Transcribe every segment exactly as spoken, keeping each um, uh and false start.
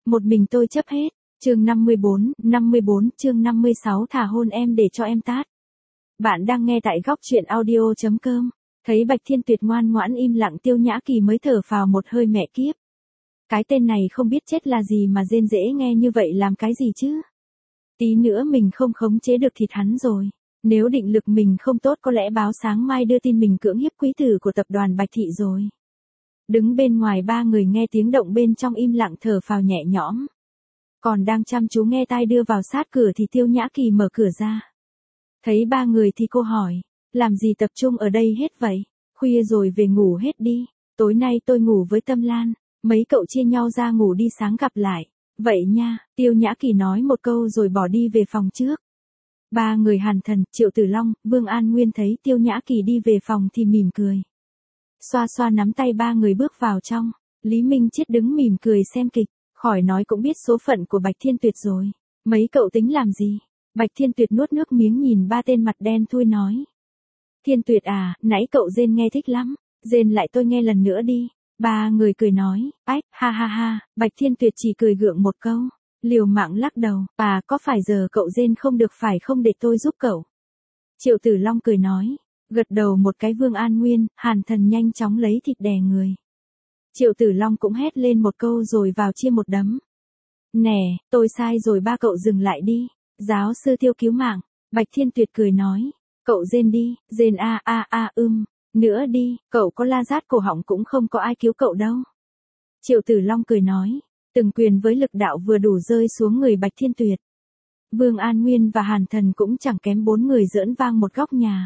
Một mình tôi chấp hết. Chương năm mươi bốn, năm mươi bốn, chương năm mươi sáu thả hôn em để cho em tát. Bạn đang nghe tại góc truyện audio chấm com. Thấy Bạch Thiên Tuyệt ngoan ngoãn im lặng, Tiêu Nhã Kỳ mới thở phào một hơi, mẹ kiếp. Cái tên này không biết chết là gì mà rên rễ nghe như vậy làm cái gì chứ? Tí nữa mình không khống chế được thịt hắn rồi. Nếu định lực mình không tốt có lẽ báo sáng mai đưa tin mình cưỡng hiếp quý tử của tập đoàn Bạch Thị rồi. Đứng bên ngoài ba người nghe tiếng động bên trong im lặng thở phào nhẹ nhõm. Còn đang chăm chú nghe tai đưa vào sát cửa thì Tiêu Nhã Kỳ mở cửa ra. Thấy ba người thì cô hỏi, làm gì tập trung ở đây hết vậy? Khuya rồi về ngủ hết đi, tối nay tôi ngủ với Tâm Lan, mấy cậu chia nhau ra ngủ đi, sáng gặp lại. Vậy nha, Tiêu Nhã Kỳ nói một câu rồi bỏ đi về phòng trước. Ba người Hàn Thần, Triệu Tử Long, Vương An Nguyên thấy Tiêu Nhã Kỳ đi về phòng thì mỉm cười. Xoa xoa nắm tay ba người bước vào trong. Lý Minh Chiết đứng mỉm cười xem kịch, khỏi nói cũng biết số phận của Bạch Thiên Tuyệt rồi. Mấy cậu tính làm gì? Bạch Thiên Tuyệt nuốt nước miếng nhìn ba tên mặt đen thui nói. Thiên Tuyệt à, nãy cậu rên nghe thích lắm, rên lại tôi nghe lần nữa đi. Ba người cười nói, ách, ha ha ha. Bạch Thiên Tuyệt chỉ cười gượng một câu, liều mạng lắc đầu. À, có phải giờ cậu rên không được phải không, để tôi giúp cậu? Triệu Tử Long cười nói, gật đầu một cái. Vương An Nguyên, Hàn Thần nhanh chóng lấy thịt đè người. Triệu Tử Long cũng hét lên một câu rồi vào chia một đấm. Nè, tôi sai rồi, ba cậu dừng lại đi. Giáo sư Tiêu cứu mạng. Bạch Thiên Tuyệt cười nói, cậu rên đi, rên a a a ưm, nữa đi, cậu có la rát cổ họng cũng không có ai cứu cậu đâu. Triệu Tử Long cười nói, từng quyền với lực đạo vừa đủ rơi xuống người Bạch Thiên Tuyệt. Vương An Nguyên và Hàn Thần cũng chẳng kém, bốn người giỡn vang một góc nhà.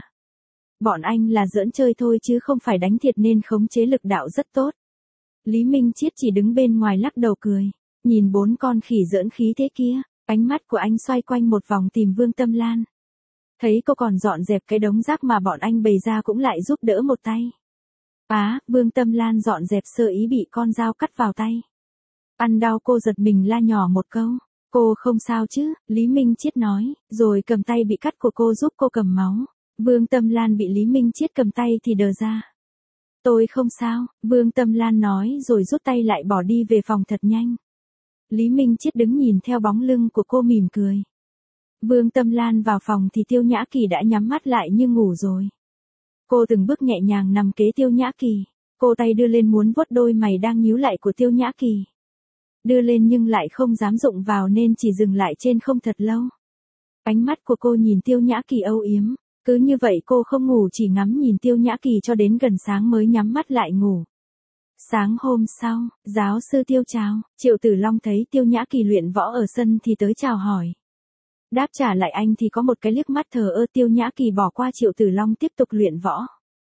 Bọn anh là giỡn chơi thôi chứ không phải đánh thiệt nên khống chế lực đạo rất tốt. Lý Minh Chiết chỉ đứng bên ngoài lắc đầu cười, nhìn bốn con khỉ giỡn khí thế kia, ánh mắt của anh xoay quanh một vòng tìm Vương Tâm Lan. Thấy cô còn dọn dẹp cái đống rác mà bọn anh bày ra cũng lại giúp đỡ một tay. Á, Vương Tâm Lan dọn dẹp sơ ý bị con dao cắt vào tay. Ăn đau, cô giật mình la nhỏ một câu, cô không sao chứ? Lý Minh Chiết nói, rồi cầm tay bị cắt của cô giúp cô cầm máu. Vương Tâm Lan bị Lý Minh Chiết cầm tay thì đờ ra. Tôi không sao, Vương Tâm Lan nói rồi rút tay lại bỏ đi về phòng thật nhanh. Lý Minh Chiết đứng nhìn theo bóng lưng của cô mỉm cười. Vương Tâm Lan vào phòng thì Tiêu Nhã Kỳ đã nhắm mắt lại như ngủ rồi. Cô từng bước nhẹ nhàng nằm kế Tiêu Nhã Kỳ, cô tay đưa lên muốn vuốt đôi mày đang nhíu lại của Tiêu Nhã Kỳ. Đưa lên nhưng lại không dám dụng vào nên chỉ dừng lại trên không thật lâu. Ánh mắt của cô nhìn Tiêu Nhã Kỳ âu yếm. Cứ như vậy cô không ngủ, chỉ ngắm nhìn Tiêu Nhã Kỳ cho đến gần sáng mới nhắm mắt lại ngủ. Sáng hôm sau, giáo sư Tiêu chào. Triệu Tử Long thấy Tiêu Nhã Kỳ luyện võ ở sân thì tới chào hỏi. Đáp trả lại anh thì có một cái liếc mắt thờ ơ. Tiêu Nhã Kỳ bỏ qua Triệu Tử Long tiếp tục luyện võ.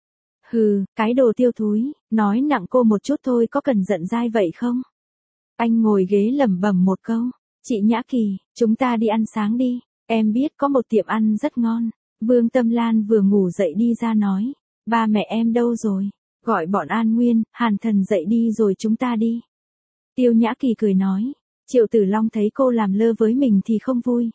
Hừ, cái đồ Tiêu thúi, nói nặng cô một chút thôi, có cần giận dai vậy không? Anh ngồi ghế lẩm bẩm một câu. Chị Nhã Kỳ, chúng ta đi ăn sáng đi, em biết có một tiệm ăn rất ngon. Vương Tâm Lan vừa ngủ dậy đi ra nói, ba mẹ em đâu rồi? Gọi bọn An Nguyên, Hàn Thần dậy đi rồi chúng ta đi. Tiêu Nhã Kỳ cười nói. Triệu Tử Long thấy cô làm lơ với mình thì không vui.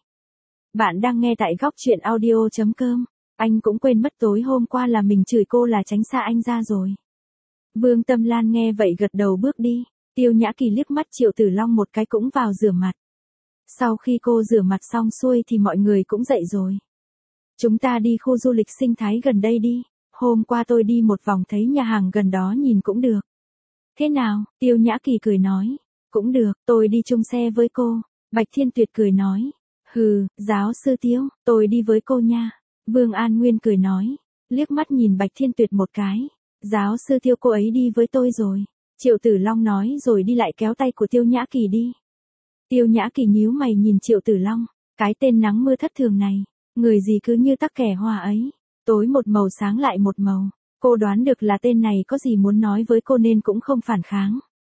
Bạn đang nghe tại góc truyện audio chấm com. Anh cũng quên mất tối hôm qua là mình chửi cô là tránh xa anh ra rồi. Vương Tâm Lan nghe vậy gật đầu bước đi. Tiêu Nhã Kỳ liếc mắt Triệu Tử Long một cái cũng vào rửa mặt. Sau khi cô rửa mặt xong xuôi thì mọi người cũng dậy rồi. Chúng ta đi khu du lịch sinh thái gần đây đi. Hôm qua tôi đi một vòng thấy nhà hàng gần đó nhìn cũng được. Thế nào? Tiêu Nhã Kỳ cười nói. Cũng được, tôi đi chung xe với cô. Bạch Thiên Tuyệt cười nói. Hừ, giáo sư Tiêu, tôi đi với cô nha. Vương An Nguyên cười nói. Liếc mắt nhìn Bạch Thiên Tuyệt một cái. Giáo sư Tiêu, cô ấy đi với tôi rồi. Triệu Tử Long nói rồi đi lại kéo tay của Tiêu Nhã Kỳ đi. Tiêu Nhã Kỳ nhíu mày nhìn Triệu Tử Long. Cái tên nắng mưa thất thường này. Người gì cứ như tắc kẻ hoa ấy. Tối một màu sáng lại một màu. Cô đoán được là tên này có gì muốn nói với cô nên cũng không phản kháng.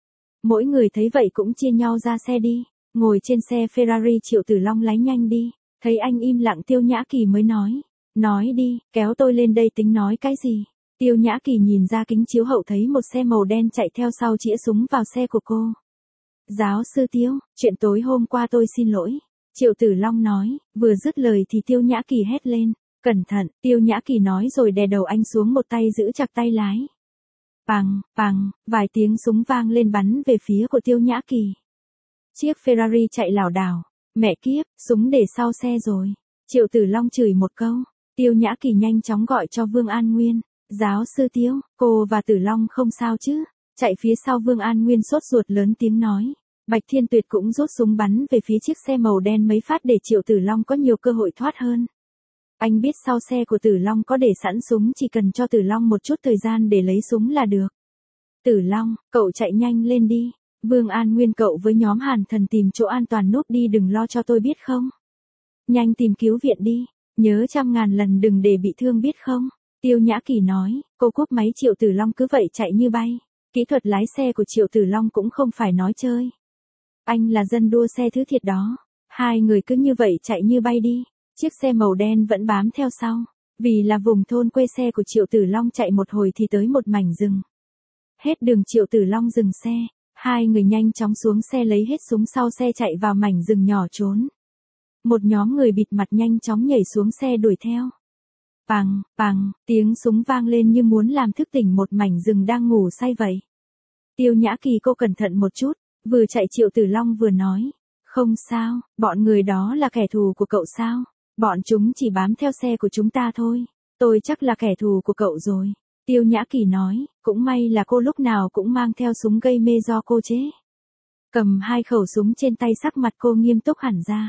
Mỗi người thấy vậy cũng chia nhau ra xe đi. Ngồi trên xe Ferrari Triệu Tử Long lái nhanh đi. Thấy anh im lặng Tiêu Nhã Kỳ mới nói. Nói đi, kéo tôi lên đây tính nói cái gì? Tiêu Nhã Kỳ nhìn ra kính chiếu hậu thấy một xe màu đen chạy theo sau chĩa súng vào xe của cô. Giáo sư Tiêu, chuyện tối hôm qua tôi xin lỗi. Triệu Tử Long nói, vừa dứt lời thì Tiêu Nhã Kỳ hét lên. Cẩn thận, Tiêu Nhã Kỳ nói rồi đè đầu anh xuống, một tay giữ chặt tay lái. Pằng, pằng, vài tiếng súng vang lên bắn về phía của Tiêu Nhã Kỳ. Chiếc Ferrari chạy lảo đảo. Mẹ kiếp, súng để sau xe rồi. Triệu Tử Long chửi một câu. Tiêu Nhã Kỳ nhanh chóng gọi cho Vương An Nguyên. Giáo sư Tiêu, cô và Tử Long không sao chứ? Chạy phía sau Vương An Nguyên sốt ruột lớn tiếng nói. Bạch Thiên Tuyệt cũng rút súng bắn về phía chiếc xe màu đen mấy phát để Triệu Tử Long có nhiều cơ hội thoát hơn. Anh biết sau xe của Tử Long có để sẵn súng, chỉ cần cho Tử Long một chút thời gian để lấy súng là được. Tử Long, cậu chạy nhanh lên đi. Vương An Nguyên, cậu với nhóm Hàn Thần tìm chỗ an toàn núp đi, đừng lo cho tôi biết không? Nhanh tìm cứu viện đi, nhớ trăm ngàn lần đừng để bị thương biết không? Tiêu Nhã Kỳ nói. Cô cúp máy. Triệu Tử Long cứ vậy chạy như bay. Kỹ thuật lái xe của Triệu Tử Long cũng không phải nói chơi. Anh là dân đua xe thứ thiệt đó. Hai người cứ như vậy chạy như bay đi. Chiếc xe màu đen vẫn bám theo sau. Vì là vùng thôn quê, xe của Triệu Tử Long chạy một hồi thì tới một mảnh rừng. Hết đường Triệu Tử Long dừng xe. Hai người nhanh chóng xuống xe lấy hết súng sau xe chạy vào mảnh rừng nhỏ trốn. Một nhóm người bịt mặt nhanh chóng nhảy xuống xe đuổi theo. Pằng, pằng, tiếng súng vang lên như muốn làm thức tỉnh một mảnh rừng đang ngủ say vậy. Tiêu Nhã Kỳ, cô cẩn thận một chút. Vừa chạy Triệu Tử Long vừa nói. Không sao, bọn người đó là kẻ thù của cậu sao? Bọn chúng chỉ bám theo xe của chúng ta thôi. Tôi chắc là kẻ thù của cậu rồi. Tiêu Nhã Kỳ nói. Cũng may là cô lúc nào cũng mang theo súng gây mê do cô chế. Cầm hai khẩu súng trên tay, sắc mặt cô nghiêm túc hẳn ra.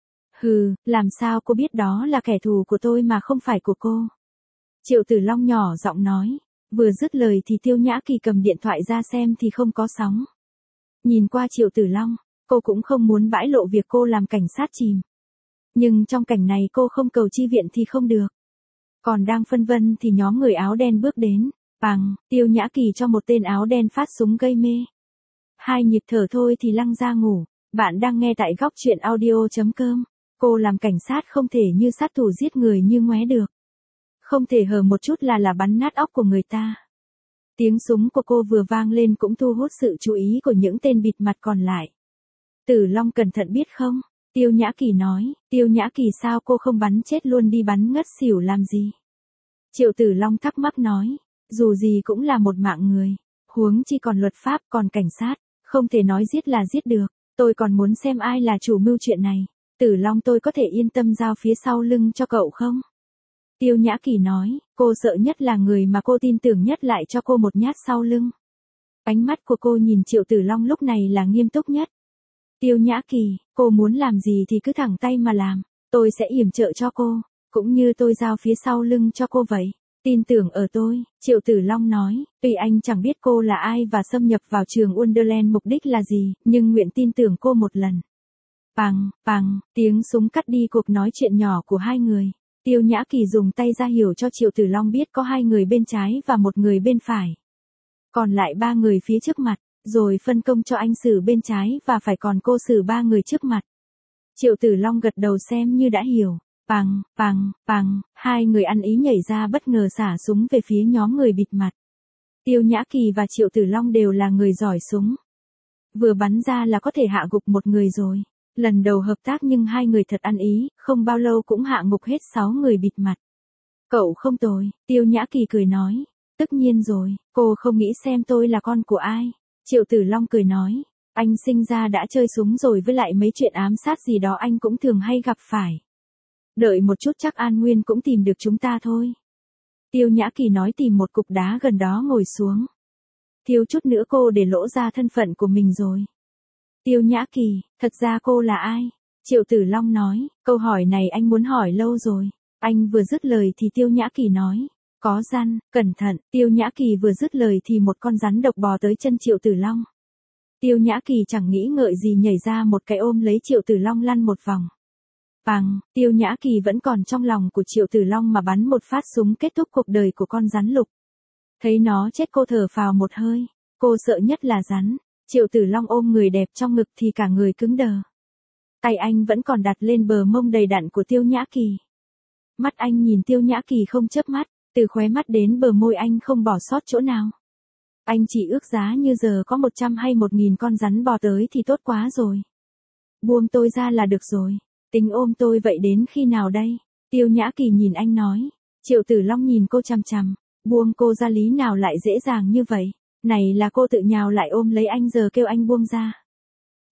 Hừ, làm sao cô biết đó là kẻ thù của tôi mà không phải của cô? Triệu Tử Long nhỏ giọng nói. Vừa dứt lời thì Tiêu Nhã Kỳ cầm điện thoại ra xem thì không có sóng. Nhìn qua Triệu Tử Long, cô cũng không muốn bãi lộ việc cô làm cảnh sát chìm. Nhưng trong cảnh này cô không cầu chi viện thì không được. Còn đang phân vân thì nhóm người áo đen bước đến. Pằng, Tiêu Nhã Kỳ cho một tên áo đen phát súng gây mê. Hai nhịp thở thôi thì lăn ra ngủ. Bạn đang nghe tại góc truyện audio chấm com. Cô làm cảnh sát không thể như sát thủ giết người như ngoé được. Không thể hờ một chút là là bắn nát óc của người ta. Tiếng súng của cô vừa vang lên cũng thu hút sự chú ý của những tên bịt mặt còn lại. Tử Long, cẩn thận biết không? Tiêu Nhã Kỳ nói. Tiêu Nhã Kỳ, sao cô không bắn chết luôn đi, bắn ngất xỉu làm gì? Triệu Tử Long thắc mắc nói. Dù gì cũng là một mạng người. Huống chi còn luật pháp, còn cảnh sát. Không thể nói giết là giết được. Tôi còn muốn xem ai là chủ mưu chuyện này. Tử Long, tôi có thể yên tâm giao phía sau lưng cho cậu không? Tiêu Nhã Kỳ nói. Cô sợ nhất là người mà cô tin tưởng nhất lại cho cô một nhát sau lưng. Ánh mắt của cô nhìn Triệu Tử Long lúc này là nghiêm túc nhất. Tiêu Nhã Kỳ, cô muốn làm gì thì cứ thẳng tay mà làm. Tôi sẽ yểm trợ cho cô. Cũng như tôi giao phía sau lưng cho cô vậy. Tin tưởng ở tôi, Triệu Tử Long nói. Tuy anh chẳng biết cô là ai và xâm nhập vào trường Wonderland mục đích là gì, nhưng nguyện tin tưởng cô một lần. Pằng, pằng, tiếng súng cắt đi cuộc nói chuyện nhỏ của hai người. Tiêu Nhã Kỳ dùng tay ra hiểu cho Triệu Tử Long biết có hai người bên trái và một người bên phải. Còn lại ba người phía trước mặt, rồi phân công cho anh xử bên trái và phải, còn cô xử ba người trước mặt. Triệu Tử Long gật đầu xem như đã hiểu. Pằng, pằng, pằng, hai người ăn ý nhảy ra bất ngờ xả súng về phía nhóm người bịt mặt. Tiêu Nhã Kỳ và Triệu Tử Long đều là người giỏi súng. Vừa bắn ra là có thể hạ gục một người rồi. Lần đầu hợp tác nhưng hai người thật ăn ý, không bao lâu cũng hạ ngục hết sáu người bịt mặt. Cậu không tồi, Tiêu Nhã Kỳ cười nói. Tất nhiên rồi, cô không nghĩ xem tôi là con của ai. Triệu Tử Long cười nói. Anh sinh ra đã chơi súng rồi, với lại mấy chuyện ám sát gì đó anh cũng thường hay gặp phải. Đợi một chút chắc An Nguyên cũng tìm được chúng ta thôi. Tiêu Nhã Kỳ nói, tìm một cục đá gần đó ngồi xuống. Thiếu chút nữa cô để lỗ ra thân phận của mình rồi. Tiêu Nhã Kỳ, thật ra cô là ai? Triệu Tử Long nói, câu hỏi này anh muốn hỏi lâu rồi. Anh vừa dứt lời thì Tiêu Nhã Kỳ nói, có rắn, cẩn thận. Tiêu Nhã Kỳ vừa dứt lời thì một con rắn độc bò tới chân Triệu Tử Long. Tiêu Nhã Kỳ chẳng nghĩ ngợi gì nhảy ra một cái ôm lấy Triệu Tử Long lăn một vòng. Pằng, Tiêu Nhã Kỳ vẫn còn trong lòng của Triệu Tử Long mà bắn một phát súng kết thúc cuộc đời của con rắn lục. Thấy nó chết cô thở phào một hơi. Cô sợ nhất là rắn. Triệu Tử Long ôm người đẹp trong ngực thì cả người cứng đờ. Tay anh vẫn còn đặt lên bờ mông đầy đặn của Tiêu Nhã Kỳ. Mắt anh nhìn Tiêu Nhã Kỳ không chớp mắt, từ khóe mắt đến bờ môi anh không bỏ sót chỗ nào. Anh chỉ ước giá như giờ có một trăm hay một nghìn con rắn bò tới thì tốt quá rồi. Buông tôi ra là được rồi. Tính ôm tôi vậy đến khi nào đây? Tiêu Nhã Kỳ nhìn anh nói. Triệu Tử Long nhìn cô chằm chằm. Buông cô ra lý nào lại dễ dàng như vậy? Này là cô tự nhào lại ôm lấy anh giờ kêu anh buông ra.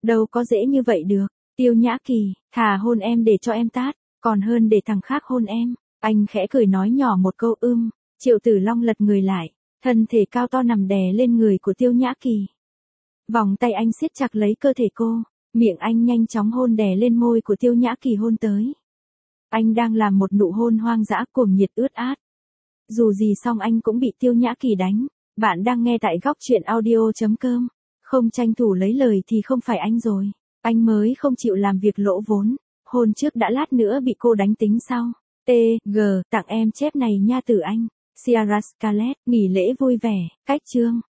Đâu có dễ như vậy được. Tiêu Nhã Kỳ, thà hôn em để cho em tát, còn hơn để thằng khác hôn em. Anh khẽ cười nói nhỏ một câu ưm, Triệu Tử Long lật người lại, thân thể cao to nằm đè lên người của Tiêu Nhã Kỳ. Vòng tay anh siết chặt lấy cơ thể cô, miệng anh nhanh chóng hôn đè lên môi của Tiêu Nhã Kỳ hôn tới. Anh đang làm một nụ hôn hoang dã cuồng nhiệt ướt át. Dù gì xong anh cũng bị Tiêu Nhã Kỳ đánh. Bạn đang nghe tại góc truyện audio.com. Không tranh thủ lấy lời thì không phải anh rồi. Anh mới không chịu làm việc lỗ vốn. Hôn trước đã lát nữa bị cô đánh tính sau. T G tặng em chép này nha từ anh. Sierra Scarlett, nghỉ lễ vui vẻ, cách chương.